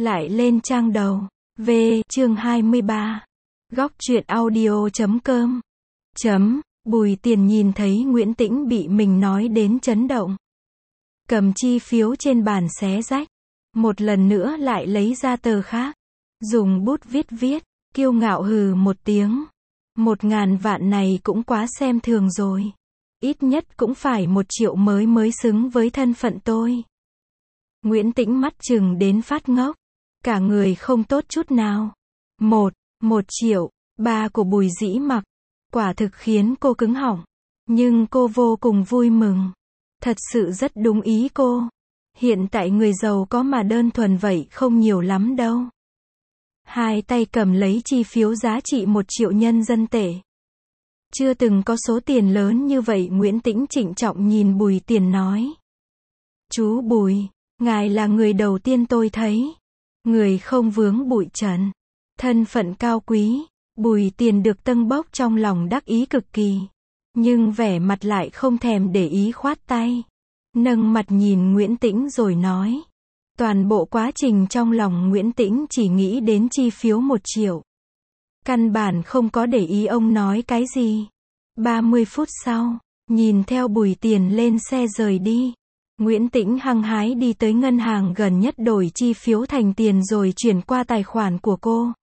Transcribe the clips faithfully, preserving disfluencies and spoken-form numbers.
Lại lên trang đầu. V, chương hai mươi ba. Góc truyện audio chấm com. Chấm, Bùi Tiền nhìn thấy Nguyễn Tĩnh bị mình nói đến chấn động. Cầm chi phiếu trên bàn xé rách. Một lần nữa lại lấy ra tờ khác. Dùng bút viết viết, kiêu ngạo hừ một tiếng. Một ngàn vạn này cũng quá xem thường rồi. Ít nhất cũng phải một triệu mới mới xứng với thân phận tôi. Nguyễn Tĩnh mắt chừng đến phát ngốc. Cả người không tốt chút nào. Một, một triệu, ba của Bùi Dĩ Mặc. Quả thực khiến cô cứng họng. Nhưng cô vô cùng vui mừng. Thật sự rất đúng ý cô. Hiện tại người giàu có mà đơn thuần vậy không nhiều lắm đâu. Hai tay cầm lấy chi phiếu giá trị một triệu nhân dân tệ. Chưa từng có số tiền lớn như vậy. Nguyễn Tĩnh trịnh trọng nhìn Bùi Tiền nói. Chú Bùi, ngài là người đầu tiên tôi thấy. Người không vướng bụi trần. Thân phận cao quý. Bùi Tiền được tâng bốc trong lòng đắc ý cực kỳ. Nhưng vẻ mặt lại không thèm để ý, khoát tay. Nâng mặt nhìn Nguyễn Tĩnh rồi nói. Toàn bộ quá trình trong lòng Nguyễn Tĩnh chỉ nghĩ đến chi phiếu một triệu. Căn bản không có để ý ông nói cái gì. ba mươi phút sau, nhìn theo Bùi Tiền lên xe rời đi. Nguyễn Tĩnh hăng hái đi tới ngân hàng gần nhất đổi chi phiếu thành tiền rồi chuyển qua tài khoản của cô.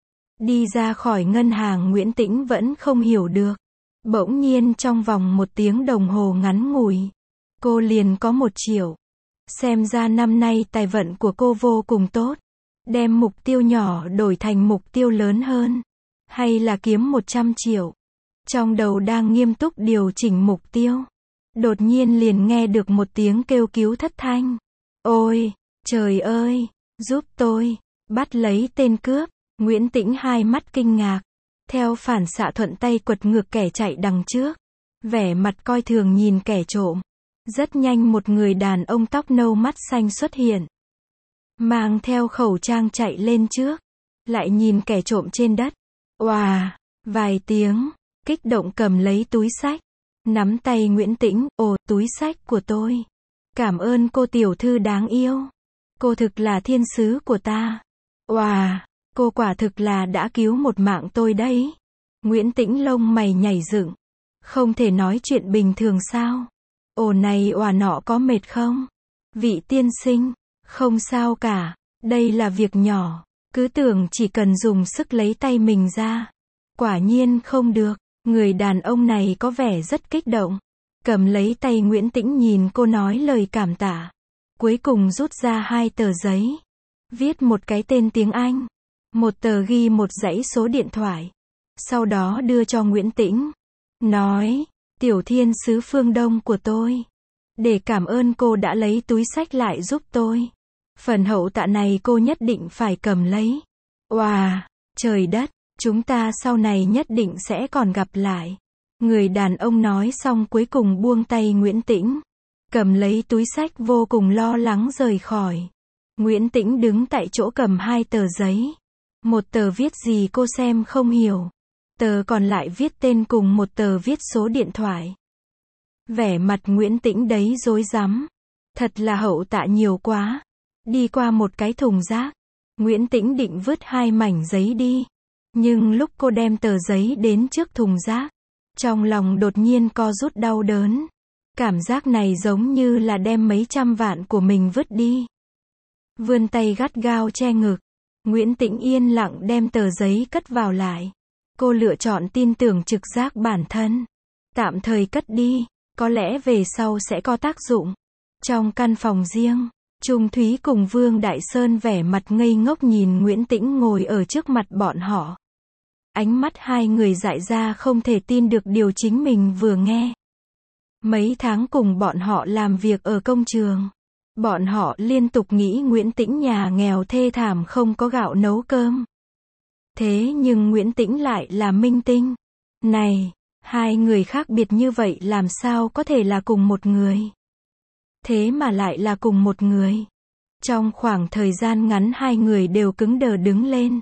Đi ra khỏi ngân hàng Nguyễn Tĩnh vẫn không hiểu được. Bỗng nhiên trong vòng một tiếng đồng hồ ngắn ngủi, cô liền có một triệu. Xem ra năm nay tài vận của cô vô cùng tốt. Đem mục tiêu nhỏ đổi thành mục tiêu lớn hơn. Hay là kiếm một trăm triệu. Trong đầu đang nghiêm túc điều chỉnh mục tiêu. Đột nhiên liền nghe được một tiếng kêu cứu thất thanh. Ôi, trời ơi, giúp tôi, bắt lấy tên cướp. Nguyễn Tĩnh hai mắt kinh ngạc. Theo phản xạ thuận tay quật ngược kẻ chạy đằng trước. Vẻ mặt coi thường nhìn kẻ trộm. Rất nhanh một người đàn ông tóc nâu mắt xanh xuất hiện. Mang theo khẩu trang chạy lên trước. Lại nhìn kẻ trộm trên đất. Oà, vài tiếng, kích động cầm lấy túi xách. Nắm tay Nguyễn Tĩnh, ồ, túi xách của tôi. Cảm ơn cô tiểu thư đáng yêu. Cô thực là thiên sứ của ta. Oà, cô quả thực là đã cứu một mạng tôi đấy. Nguyễn Tĩnh lông mày nhảy dựng. Không thể nói chuyện bình thường sao? Ồ này oà nọ có mệt không? Vị tiên sinh, không sao cả. Đây là việc nhỏ. Cứ tưởng chỉ cần dùng sức lấy tay mình ra. Quả nhiên không được. Người đàn ông này có vẻ rất kích động. Cầm lấy tay Nguyễn Tĩnh nhìn cô nói lời cảm tạ. Cuối cùng rút ra hai tờ giấy. Viết một cái tên tiếng Anh. Một tờ ghi một dãy số điện thoại. Sau đó đưa cho Nguyễn Tĩnh. Nói, tiểu thiên sứ phương Đông của tôi. Để cảm ơn cô đã lấy túi xách lại giúp tôi. Phần hậu tạ này cô nhất định phải cầm lấy. Oà, trời đất. Chúng ta sau này nhất định sẽ còn gặp lại. Người đàn ông nói xong cuối cùng buông tay Nguyễn Tĩnh. Cầm lấy túi xách vô cùng lo lắng rời khỏi. Nguyễn Tĩnh đứng tại chỗ cầm hai tờ giấy. Một tờ viết gì cô xem không hiểu. Tờ còn lại viết tên cùng một tờ viết số điện thoại. Vẻ mặt Nguyễn Tĩnh đấy rối rắm. Thật là hậu tạ nhiều quá. Đi qua một cái thùng rác. Nguyễn Tĩnh định vứt hai mảnh giấy đi. Nhưng lúc cô đem tờ giấy đến trước thùng rác, trong lòng đột nhiên co rút đau đớn. Cảm giác này giống như là đem mấy trăm vạn của mình vứt đi. Vươn tay gắt gao che ngực. Nguyễn Tĩnh yên lặng đem tờ giấy cất vào lại. Cô lựa chọn tin tưởng trực giác bản thân. Tạm thời cất đi, có lẽ về sau sẽ có tác dụng. Trong căn phòng riêng, Trung Thúy cùng Vương Đại Sơn vẻ mặt ngây ngốc nhìn Nguyễn Tĩnh ngồi ở trước mặt bọn họ. Ánh mắt hai người dại ra không thể tin được điều chính mình vừa nghe. Mấy tháng cùng bọn họ làm việc ở công trường. Bọn họ liên tục nghĩ Nguyễn Tĩnh nhà nghèo thê thảm không có gạo nấu cơm. Thế nhưng Nguyễn Tĩnh lại là minh tinh. Này, hai người khác biệt như vậy làm sao có thể là cùng một người? Thế mà lại là cùng một người. Trong khoảng thời gian ngắn hai người đều cứng đờ đứng lên.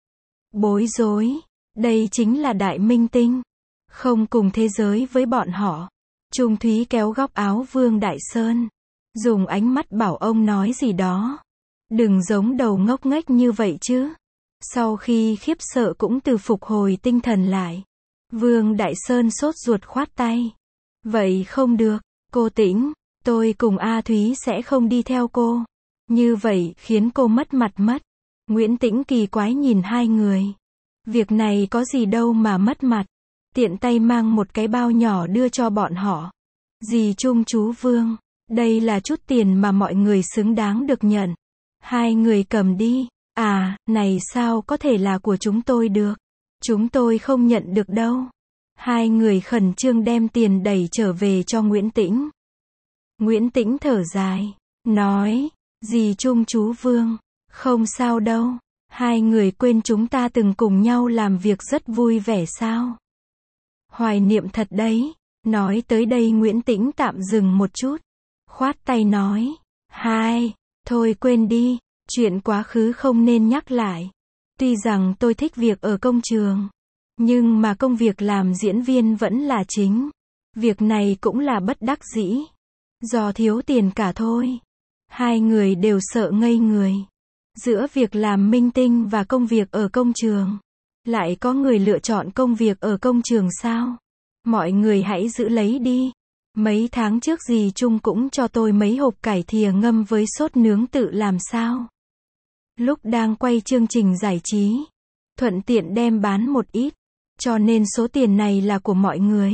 Bối rối. Đây chính là đại minh tinh. Không cùng thế giới với bọn họ. Trung Thúy kéo góc áo Vương Đại Sơn. Dùng ánh mắt bảo ông nói gì đó. Đừng giống đầu ngốc nghếch như vậy chứ. Sau khi khiếp sợ cũng từ phục hồi tinh thần lại. Vương Đại Sơn sốt ruột khoát tay. Vậy không được, cô Tĩnh, tôi cùng A Thúy sẽ không đi theo cô. Như vậy khiến cô mất mặt mất. Nguyễn Tĩnh kỳ quái nhìn hai người. Việc này có gì đâu mà mất mặt. Tiện tay mang một cái bao nhỏ đưa cho bọn họ. Dì Trung chú Vương, đây là chút tiền mà mọi người xứng đáng được nhận. Hai người cầm đi. À, này sao có thể là của chúng tôi được. Chúng tôi không nhận được đâu. Hai người khẩn trương đem tiền đẩy trở về cho Nguyễn Tĩnh. Nguyễn Tĩnh thở dài, nói, dì Trung chú Vương, không sao đâu. Hai người quên chúng ta từng cùng nhau làm việc rất vui vẻ sao? Hoài niệm thật đấy. Nói tới đây Nguyễn Tĩnh tạm dừng một chút. Khoát tay nói, hai, thôi quên đi, chuyện quá khứ không nên nhắc lại. Tuy rằng tôi thích việc ở công trường, nhưng mà công việc làm diễn viên vẫn là chính. Việc này cũng là bất đắc dĩ. Do thiếu tiền cả thôi. Hai người đều sợ ngây người. Giữa việc làm minh tinh và công việc ở công trường. Lại có người lựa chọn công việc ở công trường sao? Mọi người hãy giữ lấy đi. Mấy tháng trước dì Trung cũng cho tôi mấy hộp cải thìa ngâm với sốt nướng tự làm sao. Lúc đang quay chương trình giải trí, thuận tiện đem bán một ít. Cho nên số tiền này là của mọi người.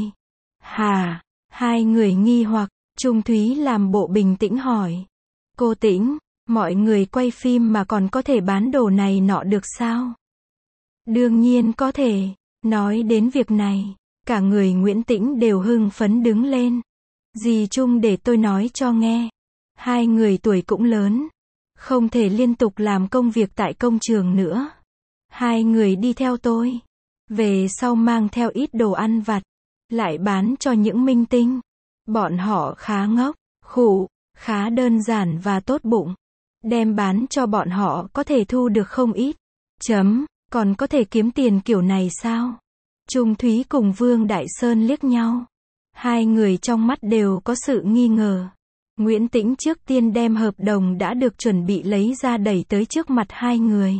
Hà, hai người nghi hoặc, Trung Thúy làm bộ bình tĩnh hỏi. Cô Tĩnh, mọi người quay phim mà còn có thể bán đồ này nọ được sao? Đương nhiên có thể. Nói đến việc này, cả người Nguyễn Tĩnh đều hưng phấn đứng lên. Dì Trung để tôi nói cho nghe. Hai người tuổi cũng lớn. Không thể liên tục làm công việc tại công trường nữa. Hai người đi theo tôi. Về sau mang theo ít đồ ăn vặt. Lại bán cho những minh tinh. Bọn họ khá ngốc, khủ, khá đơn giản và tốt bụng. Đem bán cho bọn họ có thể thu được không ít. Chấm, còn có thể kiếm tiền kiểu này sao? Trung Thúy cùng Vương Đại Sơn liếc nhau. Hai người trong mắt đều có sự nghi ngờ. Nguyễn Tĩnh trước tiên đem hợp đồng đã được chuẩn bị lấy ra đẩy tới trước mặt hai người.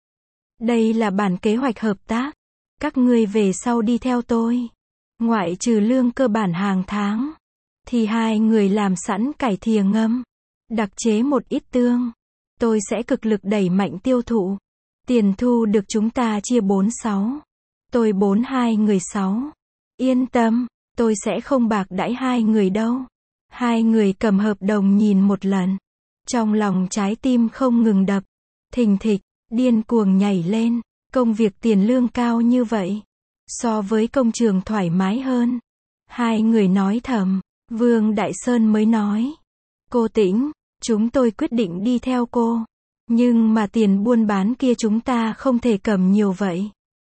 Đây là bản kế hoạch hợp tác. Các ngươi về sau đi theo tôi. Ngoại trừ lương cơ bản hàng tháng. Thì hai người làm sẵn cải thìa ngâm. Đặc chế một ít tương. Tôi sẽ cực lực đẩy mạnh tiêu thụ. Tiền thu được chúng ta chia bốn sáu. Tôi bốn hai người sáu. Yên tâm, tôi sẽ không bạc đãi hai người đâu. Hai người cầm hợp đồng nhìn một lần. Trong lòng trái tim không ngừng đập. Thình thịch, điên cuồng nhảy lên. Công việc tiền lương cao như vậy. So với công trường thoải mái hơn. Hai người nói thầm. Vương Đại Sơn mới nói. Cô Tĩnh, chúng tôi quyết định đi theo cô. Nhưng mà tiền buôn bán kia chúng ta không thể cầm nhiều vậy.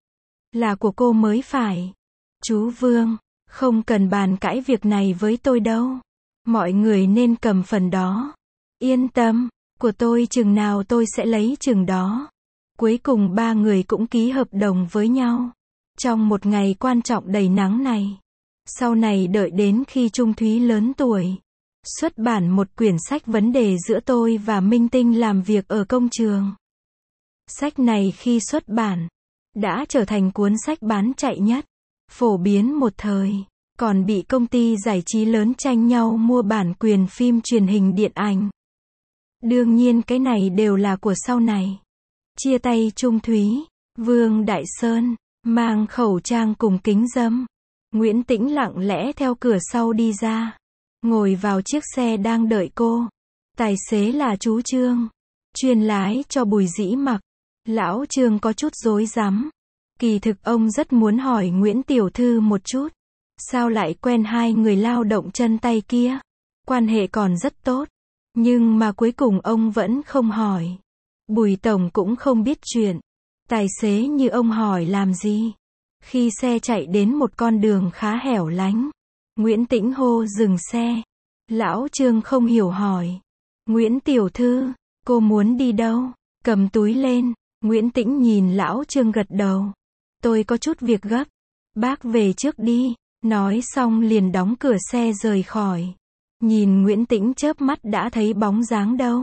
Là của cô mới phải. Chú Vương, không cần bàn cãi việc này với tôi đâu. Mọi người nên cầm phần đó. Yên tâm, của tôi chừng nào tôi sẽ lấy chừng đó. Cuối cùng ba người cũng ký hợp đồng với nhau. Trong một ngày quan trọng đầy nắng này. Sau này đợi đến khi Trung Thúy lớn tuổi. Xuất bản một quyển sách vấn đề giữa tôi và minh tinh làm việc ở công trường. Sách này khi xuất bản, đã trở thành cuốn sách bán chạy nhất. Phổ biến một thời. Còn bị công ty giải trí lớn tranh nhau mua bản quyền phim truyền hình điện ảnh. Đương nhiên cái này đều là của sau này. Chia tay Trung Thúy, Vương Đại Sơn, mang khẩu trang cùng kính râm. Nguyễn Tĩnh lặng lẽ theo cửa sau đi ra. Ngồi vào chiếc xe đang đợi cô. Tài xế là chú Trương. Chuyên lái cho Bùi Dĩ Mặc. Lão Trương có chút rối rắm. Kỳ thực ông rất muốn hỏi Nguyễn Tiểu Thư một chút. Sao lại quen hai người lao động chân tay kia? Quan hệ còn rất tốt. Nhưng mà cuối cùng ông vẫn không hỏi. Bùi Tổng cũng không biết chuyện. Tài xế như ông hỏi làm gì? Khi xe chạy đến một con đường khá hẻo lánh. Nguyễn Tĩnh hô dừng xe. Lão Trương không hiểu hỏi. Nguyễn Tiểu Thư, cô muốn đi đâu? Cầm túi lên. Nguyễn Tĩnh nhìn Lão Trương gật đầu. Tôi có chút việc gấp. Bác về trước đi. Nói xong liền đóng cửa xe rời khỏi. Nhìn Nguyễn Tĩnh chớp mắt đã thấy bóng dáng đâu.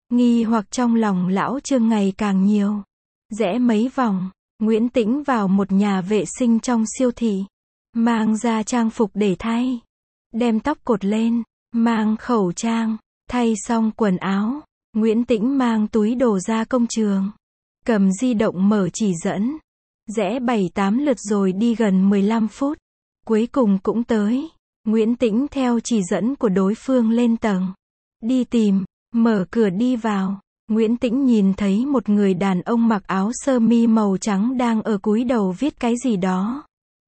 Nghi hoặc trong lòng lão Trương ngày càng nhiều. Rẽ mấy vòng, Nguyễn Tĩnh vào một nhà vệ sinh trong siêu thị. Mang ra trang phục để thay. Đem tóc cột lên, mang khẩu trang, thay xong quần áo. Nguyễn Tĩnh mang túi đồ ra công trường. Cầm di động mở chỉ dẫn. Rẽ bảy tám lượt rồi đi gần mười lăm phút. Cuối cùng cũng tới. Nguyễn Tĩnh theo chỉ dẫn của đối phương lên tầng. Đi tìm, mở cửa đi vào. Nguyễn Tĩnh nhìn thấy một người đàn ông mặc áo sơ mi màu trắng đang ở cúi đầu viết cái gì đó.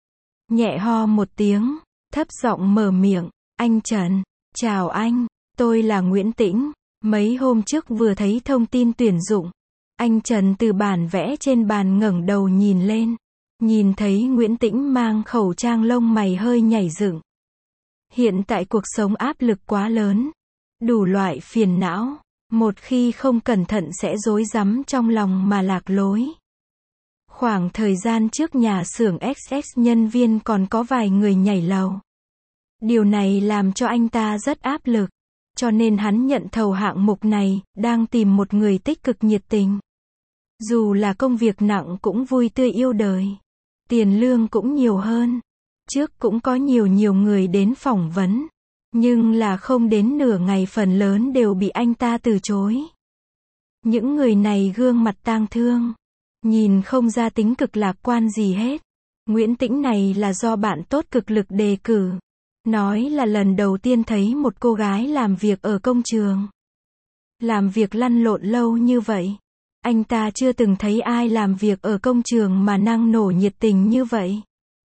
Nhẹ ho một tiếng, thấp giọng mở miệng, anh Trần, chào anh, tôi là Nguyễn Tĩnh, mấy hôm trước vừa thấy thông tin tuyển dụng. Anh Trần từ bản vẽ trên bàn ngẩng đầu nhìn lên, nhìn thấy Nguyễn Tĩnh mang khẩu trang lông mày hơi nhảy dựng. Hiện tại cuộc sống áp lực quá lớn, đủ loại phiền não, một khi không cẩn thận sẽ rối rắm trong lòng mà lạc lối. Khoảng thời gian trước nhà xưởng ích ét nhân viên còn có vài người nhảy lầu. Điều này làm cho anh ta rất áp lực, cho nên hắn nhận thầu hạng mục này, đang tìm một người tích cực nhiệt tình. Dù là công việc nặng cũng vui tươi yêu đời. Tiền lương cũng nhiều hơn. Trước cũng có nhiều nhiều người đến phỏng vấn. Nhưng là không đến nửa ngày phần lớn đều bị anh ta từ chối. Những người này gương mặt tang thương. Nhìn không ra tính cực lạc quan gì hết. Nguyễn Tĩnh này là do bạn tốt cực lực đề cử. Nói là lần đầu tiên thấy một cô gái làm việc ở công trường. Làm việc lăn lộn lâu như vậy. Anh ta chưa từng thấy ai làm việc ở công trường mà năng nổ nhiệt tình như vậy.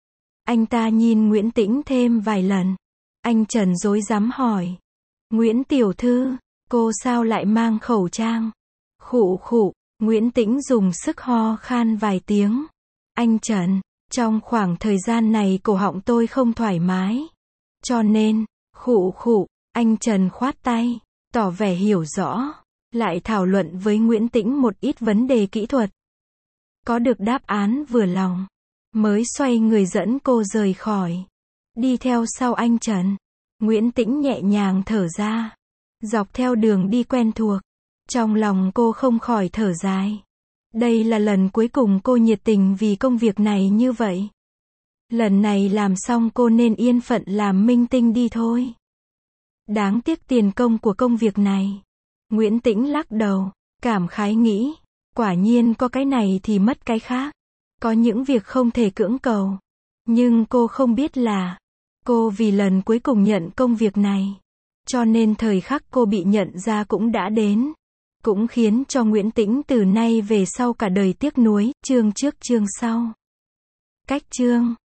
Anh ta nhìn Nguyễn Tĩnh thêm vài lần. Anh Trần rối rắm hỏi. Nguyễn tiểu thư, cô sao lại mang khẩu trang? Khụ khụ, Nguyễn Tĩnh dùng sức ho khan vài tiếng. Anh Trần, trong khoảng thời gian này cổ họng tôi không thoải mái. Cho nên, khụ khụ, anh Trần khoát tay, tỏ vẻ hiểu rõ. Lại thảo luận với Nguyễn Tĩnh một ít vấn đề kỹ thuật. Có được đáp án vừa lòng, mới xoay người dẫn cô rời khỏi. Đi theo sau anh Trần, Nguyễn Tĩnh nhẹ nhàng thở ra. Dọc theo đường đi quen thuộc, trong lòng cô không khỏi thở dài. Đây là lần cuối cùng cô nhiệt tình vì công việc này như vậy. Lần này làm xong cô nên yên phận làm minh tinh đi thôi. Đáng tiếc tiền công của công việc này. Nguyễn Tĩnh lắc đầu, cảm khái nghĩ, quả nhiên có cái này thì mất cái khác. Có những việc không thể cưỡng cầu. Nhưng cô không biết là, cô vì lần cuối cùng nhận công việc này. Cho nên thời khắc cô bị nhận ra cũng đã đến. Cũng khiến cho Nguyễn Tĩnh từ nay về sau cả đời tiếc nuối, chương trước chương sau. Cách chương